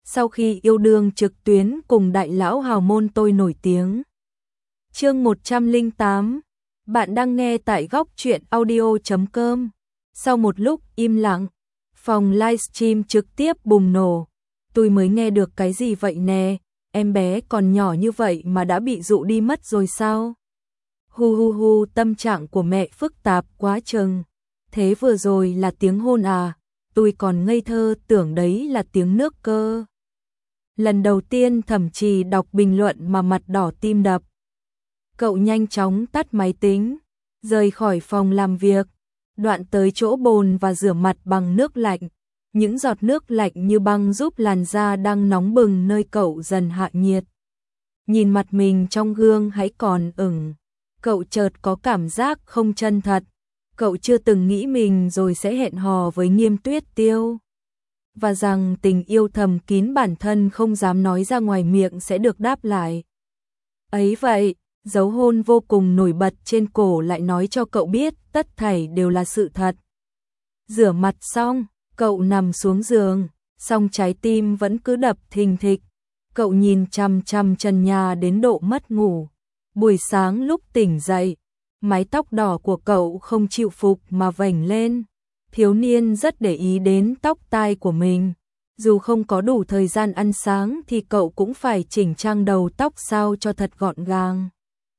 sau khi yêu đương trực tuyến cùng đại lão hào môn tôi nổi tiếng. Chương 108. Bạn đang nghe tại góc truyện audio.com. Sau một lúc im lặng, phòng livestream trực tiếp bùng nổ. Tôi mới nghe được cái gì vậy nè, em bé còn nhỏ như vậy mà đã bị dụ đi mất rồi sao? Hu hu hu, tâm trạng của mẹ phức tạp quá chừng. Thế vừa rồi là tiếng hôn à? Tôi còn ngây thơ tưởng đấy là tiếng nước cơ. Lần đầu tiên Thẩm Trì đọc bình luận mà mặt đỏ tim đập. Cậu nhanh chóng tắt máy tính, rời khỏi phòng làm việc, đoạn tới chỗ bồn và rửa mặt bằng nước lạnh. Những giọt nước lạnh như băng giúp làn da đang nóng bừng nơi cậu dần hạ nhiệt. Nhìn mặt mình trong gương hãy còn ửng, cậu chợt có cảm giác không chân thật. Cậu chưa từng nghĩ mình rồi sẽ hẹn hò với Nghiêm Tuyết Tiêu, và rằng tình yêu thầm kín bản thân không dám nói ra ngoài miệng sẽ được đáp lại. Ấy vậy, dấu hôn vô cùng nổi bật trên cổ lại nói cho cậu biết tất thảy đều là sự thật. Rửa mặt xong, cậu nằm xuống giường, song trái tim vẫn cứ đập thình thịch. Cậu nhìn chằm chằm trần nhà đến độ mất ngủ. Buổi sáng lúc tỉnh dậy, mái tóc đỏ của cậu không chịu phục mà vểnh lên. Thiếu niên rất để ý đến tóc tai của mình. Dù không có đủ thời gian ăn sáng thì cậu cũng phải chỉnh trang đầu tóc sao cho thật gọn gàng.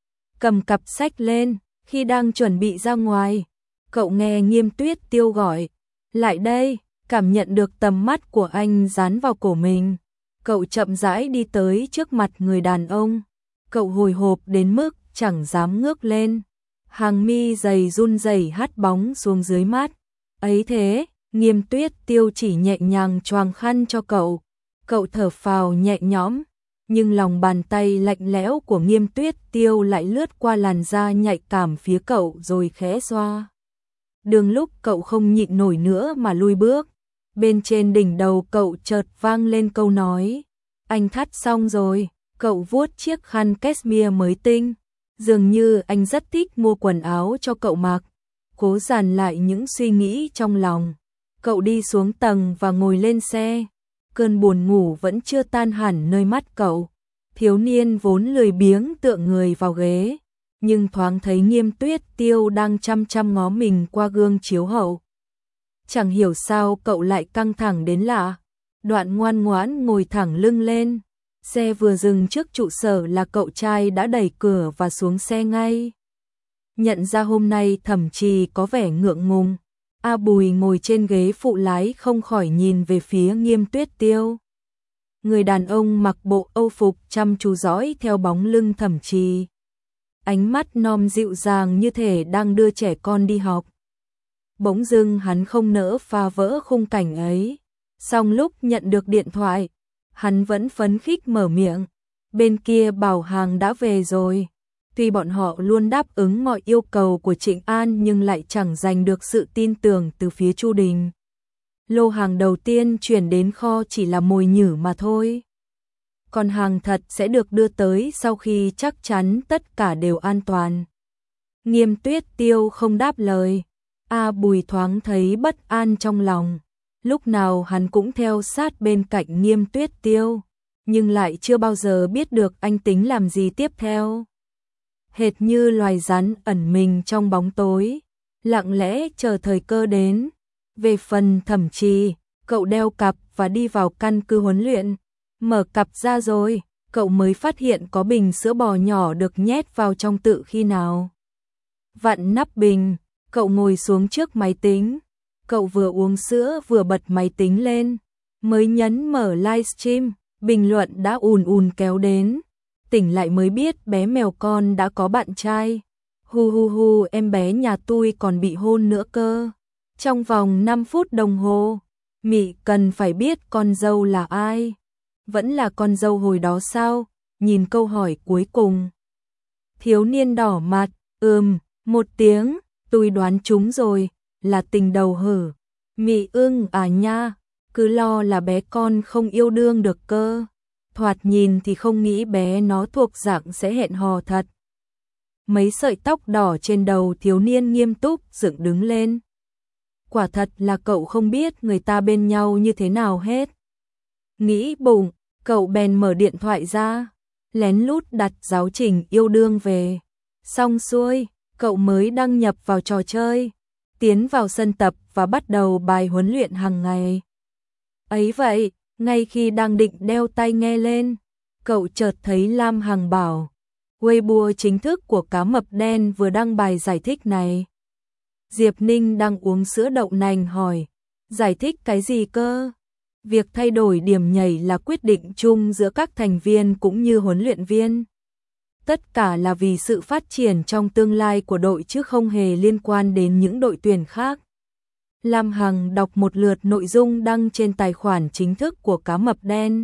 Cầm cặp sách lên, khi đang chuẩn bị ra ngoài, cậu nghe Nghiêm Tuyết Tiêu gọi. Lại đây, cảm nhận được tầm mắt của anh dán vào cổ mình. Cậu chậm rãi đi tới trước mặt người đàn ông. Cậu hồi hộp đến mức chẳng dám ngước lên. Hàng mi dày run rẩy hắt bóng xuống dưới mắt. Ấy thế, Nghiêm Tuyết Tiêu chỉ nhẹ nhàng choàng khăn cho cậu. Cậu thở phào nhẹ nhõm, nhưng lòng bàn tay lạnh lẽo của Nghiêm Tuyết Tiêu lại lướt qua làn da nhạy cảm phía cậu rồi khẽ xoa. Đường lúc cậu không nhịn nổi nữa mà lui bước. Bên trên đỉnh đầu cậu chợt vang lên câu nói. Anh thắt xong rồi. Cậu vuốt chiếc khăn cashmere mới tinh. Dường như anh rất thích mua quần áo cho cậu mặc. Cố dàn lại những suy nghĩ trong lòng. Cậu đi xuống tầng và ngồi lên xe. Cơn buồn ngủ vẫn chưa tan hẳn nơi mắt cậu. Thiếu niên vốn lười biếng tựa người vào ghế, nhưng thoáng thấy Nghiêm Tuyết Tiêu đang chăm chăm ngó mình qua gương chiếu hậu. Chẳng hiểu sao cậu lại căng thẳng đến lạ. Đoạn ngoan ngoãn ngồi thẳng lưng lên. Xe vừa dừng trước trụ sở là cậu trai đã đẩy cửa và xuống xe ngay. Nhận ra hôm nay Thẩm Trì có vẻ ngượng ngùng, A Bùi ngồi trên ghế phụ lái không khỏi nhìn về phía Nghiêm Tuyết Tiêu. Người đàn ông mặc bộ âu phục chăm chú dõi theo bóng lưng Thẩm Trì. Ánh mắt non dịu dàng như thể đang đưa trẻ con đi học. Bỗng dưng hắn không nỡ phá vỡ khung cảnh ấy. Song lúc nhận được điện thoại, hắn vẫn phấn khích mở miệng. Bên kia bảo hàng đã về rồi. Tuy bọn họ luôn đáp ứng mọi yêu cầu của Trịnh An nhưng lại chẳng giành được sự tin tưởng từ phía Chu Đình. Lô hàng đầu tiên chuyển đến kho chỉ là mồi nhử mà thôi. Còn hàng thật sẽ được đưa tới sau khi chắc chắn tất cả đều an toàn. Nghiêm Tuyết Tiêu không đáp lời. A Bùi thoáng thấy bất an trong lòng. Lúc nào hắn cũng theo sát bên cạnh Nghiêm Tuyết Tiêu, nhưng lại chưa bao giờ biết được anh tính làm gì tiếp theo. Hệt như loài rắn ẩn mình trong bóng tối, lặng lẽ chờ thời cơ đến. Về phần Thẩm Trì, cậu đeo cặp và đi vào căn cứ huấn luyện. Mở cặp ra rồi, cậu mới phát hiện có bình sữa bò nhỏ được nhét vào trong tự khi nào. Vặn nắp bình, cậu ngồi xuống trước máy tính. Cậu vừa uống sữa vừa bật máy tính lên. Mới nhấn mở livestream, bình luận đã ùn ùn kéo đến. Tỉnh lại mới biết bé mèo con đã có bạn trai. Hu hu hu, em bé nhà tôi còn bị hôn nữa cơ. Trong vòng 5 phút đồng hồ, Mị cần phải biết con dâu là ai. Vẫn là con dâu hồi đó sao? Nhìn câu hỏi cuối cùng. Thiếu niên đỏ mặt, một tiếng, tôi đoán trúng rồi, là tình đầu hở. Mị à nha, cứ lo là bé con không yêu đương được cơ. Thoạt nhìn thì không nghĩ bé nó thuộc dạng sẽ hẹn hò thật. Mấy sợi tóc đỏ trên đầu thiếu niên nghiêm túc dựng đứng lên. Quả thật là cậu không biết người ta bên nhau như thế nào hết. Nghĩ bụng, cậu bèn mở điện thoại ra, lén lút đặt giáo trình yêu đương về. Xong xuôi, cậu mới đăng nhập vào trò chơi, tiến vào sân tập và bắt đầu bài huấn luyện hàng ngày. Ấy vậy, ngay khi đang định đeo tai nghe lên, cậu chợt thấy Lam Hằng bảo, Weibo chính thức của cá mập đen vừa đăng bài giải thích này. Diệp Ninh đang uống sữa đậu nành hỏi, giải thích cái gì cơ? Việc thay đổi điểm nhảy là quyết định chung giữa các thành viên cũng như huấn luyện viên. Tất cả là vì sự phát triển trong tương lai của đội chứ không hề liên quan đến những đội tuyển khác. Lam Hằng đọc một lượt nội dung đăng trên tài khoản chính thức của cá mập đen.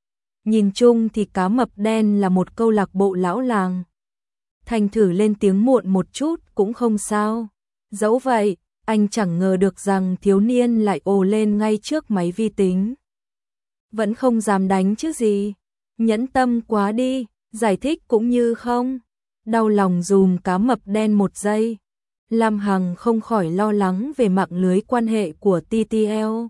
Nhìn chung thì cá mập đen là một câu lạc bộ lão làng. Thành thử lên tiếng muộn một chút cũng không sao. Dẫu vậy, anh chẳng ngờ được rằng thiếu niên lại ồ lên ngay trước máy vi tính. Vẫn không dám đánh chứ gì. Nhẫn tâm quá đi, giải thích cũng như không. Đau lòng dùm cá mập đen một giây. Lam Hằng không khỏi lo lắng về mạng lưới quan hệ của TTL.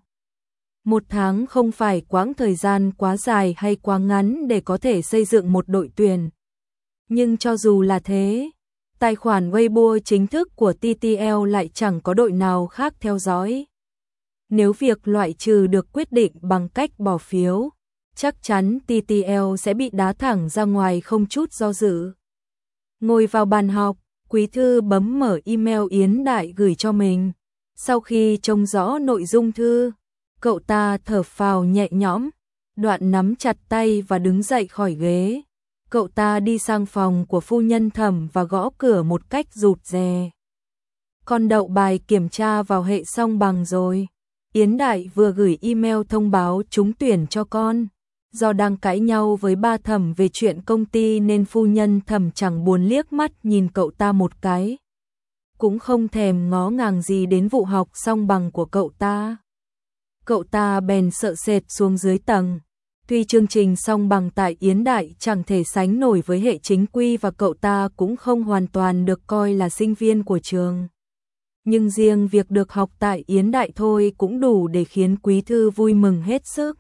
Một tháng không phải quãng thời gian quá dài hay quá ngắn để có thể xây dựng một đội tuyển. Nhưng cho dù là thế, tài khoản Weibo chính thức của TTL lại chẳng có đội nào khác theo dõi. Nếu việc loại trừ được quyết định bằng cách bỏ phiếu, chắc chắn TTL sẽ bị đá thẳng ra ngoài không chút do dự. Ngồi vào bàn học, Quý Thư bấm mở email Yến Đại gửi cho mình. Sau khi trông rõ nội dung thư, cậu ta thở phào nhẹ nhõm, Đoạn nắm chặt tay và đứng dậy khỏi ghế. Cậu ta đi sang phòng của phu nhân Thẩm và gõ cửa một cách rụt rè. Con đậu bài kiểm tra vào hệ xong bằng rồi. Yến Đại vừa gửi email thông báo trúng tuyển cho con. Do đang cãi nhau với ba Thẩm về chuyện công ty nên phu nhân Thẩm chẳng buồn liếc mắt nhìn cậu ta một cái. Cũng không thèm ngó ngàng gì đến vụ học xong bằng của cậu ta. Cậu ta bèn sợ sệt xuống dưới tầng. Tuy chương trình song bằng tại Yến Đại chẳng thể sánh nổi với hệ chính quy và cậu ta cũng không hoàn toàn được coi là sinh viên của trường. Nhưng riêng việc được học tại Yến Đại thôi cũng đủ để khiến Quý Thư vui mừng hết sức.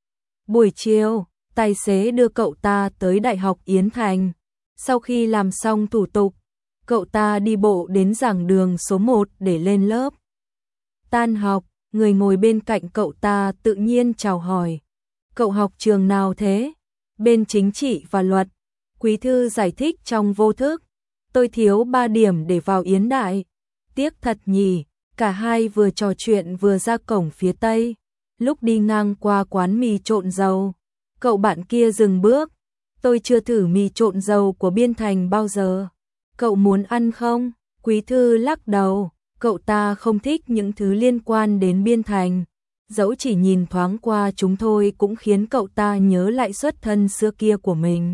Buổi chiều, tài xế đưa cậu ta tới Đại học Yến Thành. Sau khi làm xong thủ tục, cậu ta đi bộ đến giảng đường số 1 để lên lớp. Tan học, người ngồi bên cạnh cậu ta tự nhiên chào hỏi. Cậu học trường nào thế? Bên chính trị và luật. Quý Thư giải thích trong vô thức. Tôi thiếu 3 điểm để vào Yến Đại. Tiếc thật nhỉ, cả hai vừa trò chuyện vừa ra cổng phía tây. Lúc đi ngang qua quán mì trộn dầu, cậu bạn kia dừng bước. Tôi chưa thử mì trộn dầu của Biên Thành bao giờ. Cậu muốn ăn không? Quý Thư lắc đầu, cậu ta không thích những thứ liên quan đến Biên Thành. Dẫu chỉ nhìn thoáng qua chúng thôi cũng khiến cậu ta nhớ lại xuất thân xưa kia của mình.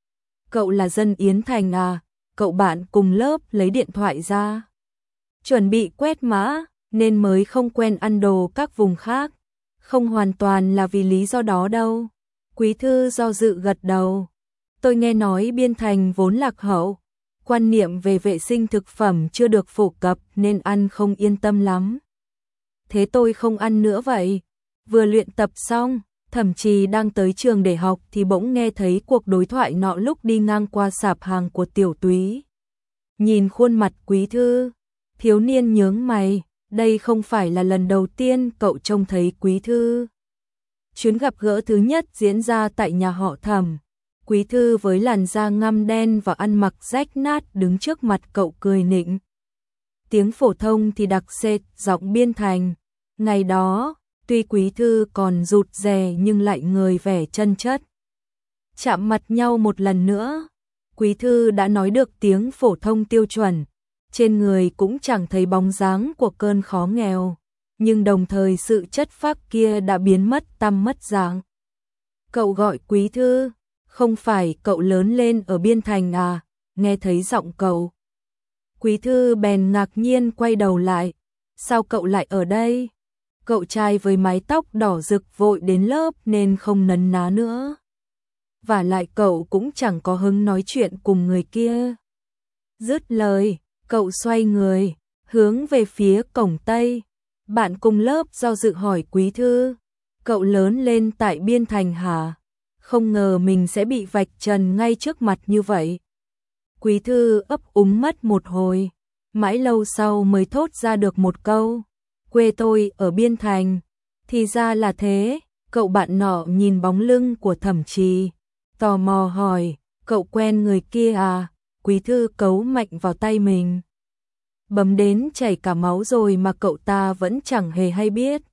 Cậu là dân Yến Thành à? Cậu bạn cùng lớp lấy điện thoại ra. Chuẩn bị quét mã, nên mới không quen ăn đồ các vùng khác. Không hoàn toàn là vì lý do đó đâu. Quý Thư do dự gật đầu. Tôi nghe nói Biên Thành vốn lạc hậu. Quan niệm về vệ sinh thực phẩm chưa được phổ cập nên ăn không yên tâm lắm. Thế tôi không ăn nữa vậy. Vừa luyện tập xong, thậm chí đang tới trường để học thì bỗng nghe thấy cuộc đối thoại nọ lúc đi ngang qua sạp hàng của Tiểu Túy. Nhìn khuôn mặt Quý Thư, thiếu niên nhướng mày, đây không phải là lần đầu tiên cậu trông thấy Quý Thư. Chuyến gặp gỡ thứ nhất diễn ra tại nhà họ Thẩm. Quý Thư với làn da ngăm đen và ăn mặc rách nát đứng trước mặt cậu cười nịnh. Tiếng phổ thông thì đặc sệt, giọng Biên Thành. Ngày đó, tuy Quý Thư còn rụt rè nhưng lại người vẻ chân chất. Chạm mặt nhau một lần nữa, Quý Thư đã nói được tiếng phổ thông tiêu chuẩn. Trên người cũng chẳng thấy bóng dáng của cơn khó nghèo, nhưng đồng thời sự chất phác kia đã biến mất tăm mất dạng. Cậu gọi Quý Thư, không phải cậu lớn lên ở Biên Thành à? Nghe thấy giọng cậu, Quý Thư bèn ngạc nhiên quay đầu lại. Sao cậu lại ở đây? Cậu trai với mái tóc đỏ rực vội đến lớp nên không nấn ná nữa. Và lại cậu cũng chẳng có hứng nói chuyện cùng người kia. Dứt lời, cậu xoay người, hướng về phía cổng Tây. Bạn cùng lớp do dự hỏi Quý Thư. Cậu lớn lên tại Biên Thành hả? Không ngờ mình sẽ bị vạch trần ngay trước mặt như vậy. Quý thư ấp úng mất một hồi, mãi lâu sau mới thốt ra được một câu. Quê tôi ở Biên Thành. Thì ra là thế. Cậu bạn nọ nhìn bóng lưng của Thẩm Trì, tò mò hỏi, cậu quen người kia à? Quý thư cấu mạnh vào tay mình, bấm đến chảy cả máu rồi mà cậu ta vẫn chẳng hề hay biết.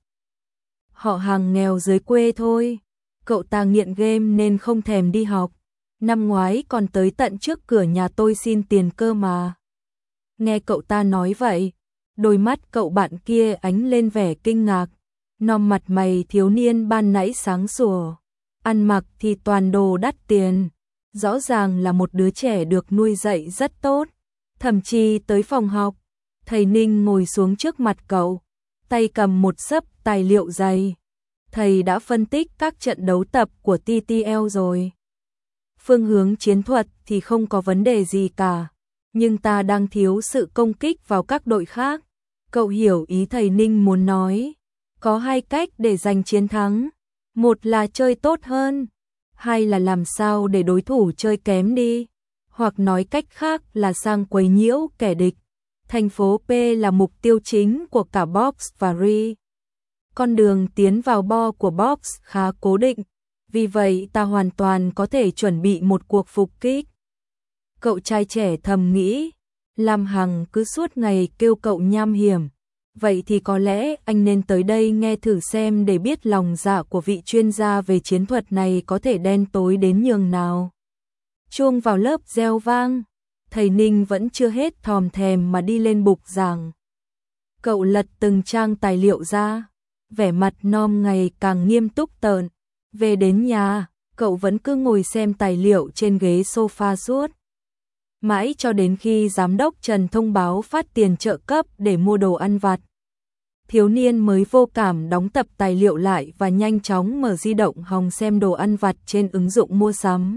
Họ hàng nghèo dưới quê thôi. Cậu ta nghiện game nên không thèm đi học. Năm ngoái còn tới tận trước cửa nhà tôi xin tiền cơ mà. Nghe cậu ta nói vậy, đôi mắt cậu bạn kia ánh lên vẻ kinh ngạc. Nòm mặt mày thiếu niên ban nãy sáng sủa, ăn mặc thì toàn đồ đắt tiền, rõ ràng là một đứa trẻ được nuôi dạy rất tốt. Thậm chí tới phòng học, thầy Ninh ngồi xuống trước mặt cậu, tay cầm một xấp tài liệu dày. Thầy đã phân tích các trận đấu tập của TTL rồi. Phương hướng chiến thuật thì không có vấn đề gì cả, nhưng ta đang thiếu sự công kích vào các đội khác. Cậu hiểu ý thầy Ninh muốn nói. Có hai cách để giành chiến thắng. Một là chơi tốt hơn, hai là làm sao để đối thủ chơi kém đi, hoặc nói cách khác là sang quấy nhiễu kẻ địch. Thành phố P là mục tiêu chính của cả Box và Ri. Con đường tiến vào bo của Box khá cố định, vì vậy ta hoàn toàn có thể chuẩn bị một cuộc phục kích. Cậu trai trẻ thầm nghĩ, Lam Hằng cứ suốt ngày kêu cậu nham hiểm. Vậy thì có lẽ anh nên tới đây nghe thử xem để biết lòng dạ của vị chuyên gia về chiến thuật này có thể đen tối đến nhường nào. Chuông vào lớp reo vang, thầy Ninh vẫn chưa hết thòm thèm mà đi lên bục giảng. Cậu lật từng trang tài liệu ra, vẻ mặt non ngày càng nghiêm túc tợn. Về đến nhà, cậu vẫn cứ ngồi xem tài liệu trên ghế sofa suốt. Mãi cho đến khi giám đốc Trần thông báo phát tiền trợ cấp để mua đồ ăn vặt, thiếu niên mới vô cảm đóng tập tài liệu lại và nhanh chóng mở di động hòng xem đồ ăn vặt trên ứng dụng mua sắm.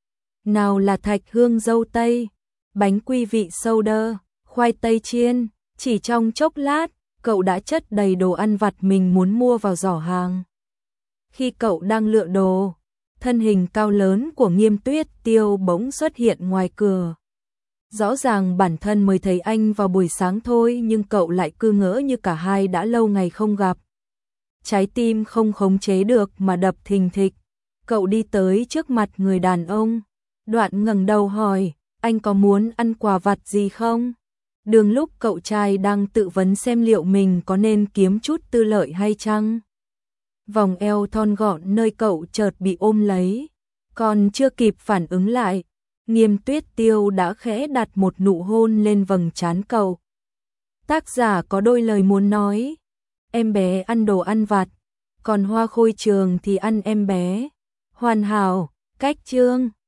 Nào là thạch hương dâu tây, bánh quy vị soda, khoai tây chiên, chỉ trong chốc lát, cậu đã chất đầy đồ ăn vặt mình muốn mua vào giỏ hàng. Khi cậu đang lựa đồ, thân hình cao lớn của Nghiêm Tuyết Tiêu bỗng xuất hiện ngoài cửa. Rõ ràng bản thân mới thấy anh vào buổi sáng thôi nhưng cậu lại cứ ngỡ như cả hai đã lâu ngày không gặp. Trái tim không khống chế được mà đập thình thịch. Cậu đi tới trước mặt người đàn ông, đoạn ngẩng đầu hỏi, anh có muốn ăn quà vặt gì không? Đường lúc cậu trai đang tự vấn xem liệu mình có nên kiếm chút tư lợi hay chăng. Vòng eo thon gọn nơi cậu chợt bị ôm lấy, còn chưa kịp phản ứng lại, Nghiêm Tuyết Tiêu đã khẽ đặt một nụ hôn lên vầng trán cậu. Tác giả có đôi lời muốn nói, em bé ăn đồ ăn vặt, còn Hoa Khôi Trường thì ăn em bé. Hoàn hảo, cách chương.